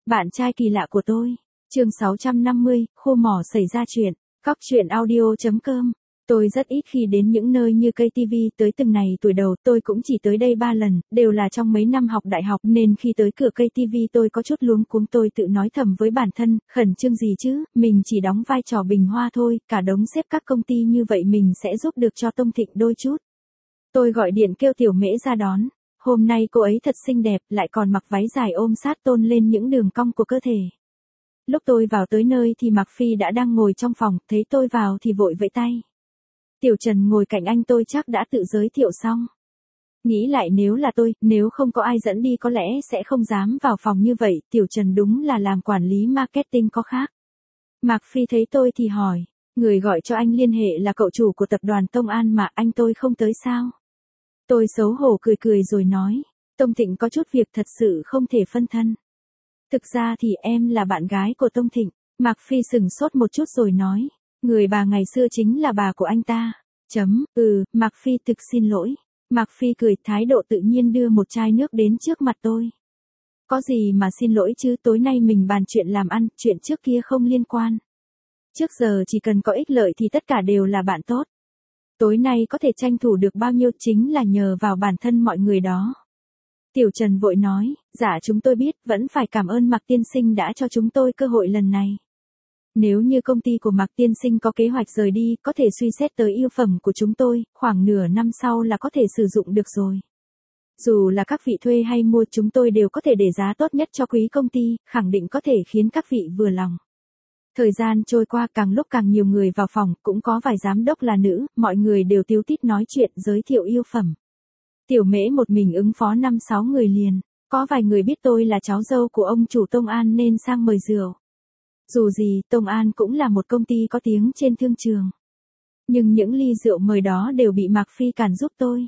Bạn trai kỳ lạ của tôi. Chương 650, khu mỏ xảy ra chuyện. Cóc truyện audio.com. Tôi rất ít khi đến những nơi như KTV, tới từng này tuổi đầu tôi cũng chỉ tới đây 3 lần, đều là trong mấy năm học đại học nên khi tới cửa KTV tôi có chút luống cuống, tôi tự nói thầm với bản thân, khẩn trương gì chứ, mình chỉ đóng vai trò bình hoa thôi, cả đống sếp các công ty như vậy mình sẽ giúp được cho Tông Thịnh đôi chút. Tôi gọi điện kêu Tiểu Mễ ra đón. Hôm nay cô ấy thật xinh đẹp, lại còn mặc váy dài ôm sát tôn lên những đường cong của cơ thể. Lúc tôi vào tới nơi thì Mạc Phi đã đang ngồi trong phòng, thấy tôi vào thì vội vẫy tay. Tiểu Trần ngồi cạnh anh tôi chắc đã tự giới thiệu xong. Nghĩ lại nếu là tôi, nếu không có ai dẫn đi có lẽ sẽ không dám vào phòng như vậy, Tiểu Trần đúng là làm quản lý marketing có khác. Mạc Phi thấy tôi thì hỏi, người gọi cho anh liên hệ là cậu chủ của tập đoàn Tông An mà anh tôi không tới sao? Tôi xấu hổ cười cười rồi nói, Tông Thịnh có chút việc thật sự không thể phân thân. Thực ra thì em là bạn gái của Tông Thịnh. Mạc Phi sửng sốt một chút rồi nói, người bà ngày xưa chính là bà của anh ta. Mạc Phi thực xin lỗi. Mạc Phi cười thái độ tự nhiên đưa một chai nước đến trước mặt tôi. Có gì mà xin lỗi chứ, tối nay mình bàn chuyện làm ăn, chuyện trước kia không liên quan. Trước giờ chỉ cần có ích lợi thì tất cả đều là bạn tốt. Tối nay có thể tranh thủ được bao nhiêu chính là nhờ vào bản thân mọi người đó. Tiểu Trần vội nói, dạ chúng tôi biết, vẫn phải cảm ơn Mạc tiên sinh đã cho chúng tôi cơ hội lần này. Nếu như công ty của Mạc tiên sinh có kế hoạch rời đi, có thể suy xét tới yêu phẩm của chúng tôi, khoảng nửa năm sau là có thể sử dụng được rồi. Dù là các vị thuê hay mua, chúng tôi đều có thể để giá tốt nhất cho quý công ty, khẳng định có thể khiến các vị vừa lòng. Thời gian trôi qua càng lúc càng nhiều người vào phòng, cũng có vài giám đốc là nữ, mọi người đều tíu tít nói chuyện giới thiệu yêu phẩm. Tiểu Mễ một mình ứng phó 5-6 người liền, có vài người biết tôi là cháu dâu của ông chủ Tông An nên sang mời rượu. Dù gì, Tông An cũng là một công ty có tiếng trên thương trường. Nhưng những ly rượu mời đó đều bị Mạc Phi cản giúp tôi.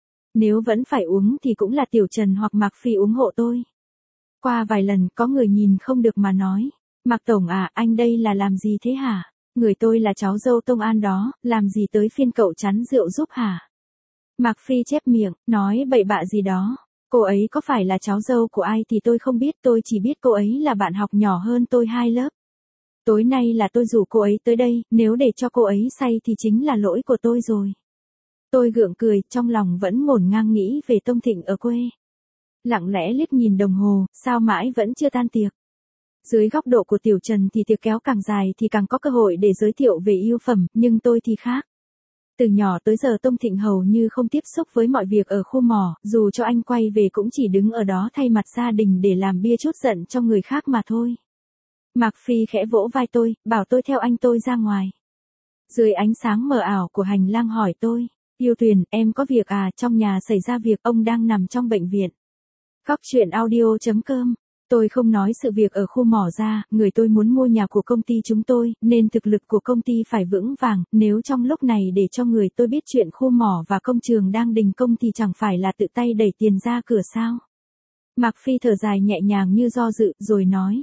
Nếu vẫn phải uống thì cũng là Tiểu Trần hoặc Mạc Phi ủng hộ tôi. Qua vài lần có người nhìn không được mà nói, Mạc Tổng à, anh đây là làm gì thế hả? Người tôi là cháu dâu Tông An đó, làm gì tới phiên cậu chắn rượu giúp hả? Mạc Phi chép miệng, nói bậy bạ gì đó. Cô ấy có phải là cháu dâu của ai thì tôi không biết, tôi chỉ biết cô ấy là bạn học nhỏ hơn tôi 2 lớp. Tối nay là tôi rủ cô ấy tới đây, nếu để cho cô ấy say thì chính là lỗi của tôi rồi. Tôi gượng cười, trong lòng vẫn ngổn ngang nghĩ về Tông Thịnh ở quê. Lặng lẽ liếc nhìn đồng hồ, sao mãi vẫn chưa tan tiệc. Dưới góc độ của Tiểu Trần thì tiệc kéo càng dài thì càng có cơ hội để giới thiệu về yêu phẩm, nhưng tôi thì khác. Từ nhỏ tới giờ Tông Thịnh hầu như không tiếp xúc với mọi việc ở khu mỏ, dù cho anh quay về cũng chỉ đứng ở đó thay mặt gia đình để làm bia trút giận cho người khác mà thôi. Mạc Phi khẽ vỗ vai tôi, bảo tôi theo anh tôi ra ngoài. Dưới ánh sáng mờ ảo của hành lang hỏi tôi, Yêu Tuyền, em có việc à, trong nhà xảy ra việc, ông đang nằm trong bệnh viện. Cóc truyện audio.com. Tôi không nói sự việc ở khu mỏ ra, người tôi muốn mua nhà của công ty chúng tôi, nên thực lực của công ty phải vững vàng, nếu trong lúc này để cho người tôi biết chuyện khu mỏ và công trường đang đình công thì chẳng phải là tự tay đẩy tiền ra cửa sao. Mạc Phi thở dài nhẹ nhàng như do dự, rồi nói.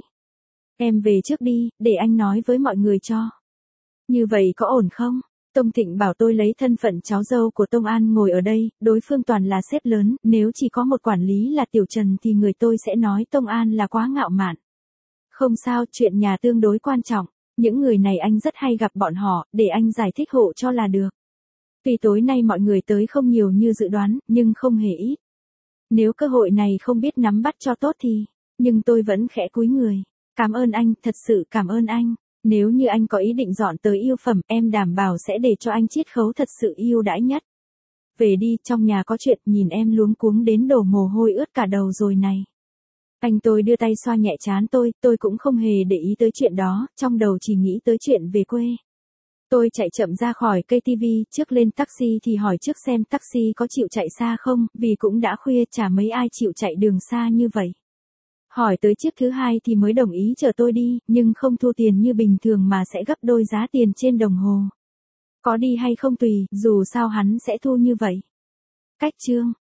Em về trước đi, để anh nói với mọi người cho. Như vậy có ổn không? Tông Thịnh bảo tôi lấy thân phận cháu dâu của Tông An ngồi ở đây, đối phương toàn là sếp lớn, nếu chỉ có một quản lý là Tiểu Trần thì người tôi sẽ nói Tông An là quá ngạo mạn. Không sao, chuyện nhà tương đối quan trọng, những người này anh rất hay gặp bọn họ, để anh giải thích hộ cho là được. Tuy tối nay mọi người tới không nhiều như dự đoán, nhưng không hề ít. Nếu cơ hội này không biết nắm bắt cho tốt thì, nhưng tôi vẫn khẽ cúi người. Cảm ơn anh, thật sự cảm ơn anh. Nếu như anh có ý định dọn tới yêu phẩm, em đảm bảo sẽ để cho anh chiết khấu thật sự ưu đãi nhất. Về đi, trong nhà có chuyện, nhìn em luống cuống đến đổ mồ hôi ướt cả đầu rồi này. Anh tôi đưa tay xoa nhẹ trán tôi cũng không hề để ý tới chuyện đó, trong đầu chỉ nghĩ tới chuyện về quê. Tôi chạy chậm ra khỏi KTV, trước lên taxi thì hỏi trước xem taxi có chịu chạy xa không, vì cũng đã khuya chả mấy ai chịu chạy đường xa như vậy. Hỏi tới chiếc thứ 2 thì mới đồng ý chở tôi đi, nhưng không thu tiền như bình thường mà sẽ gấp đôi giá tiền trên đồng hồ. Có đi hay không tùy, dù sao hắn sẽ thu như vậy. Cách chương.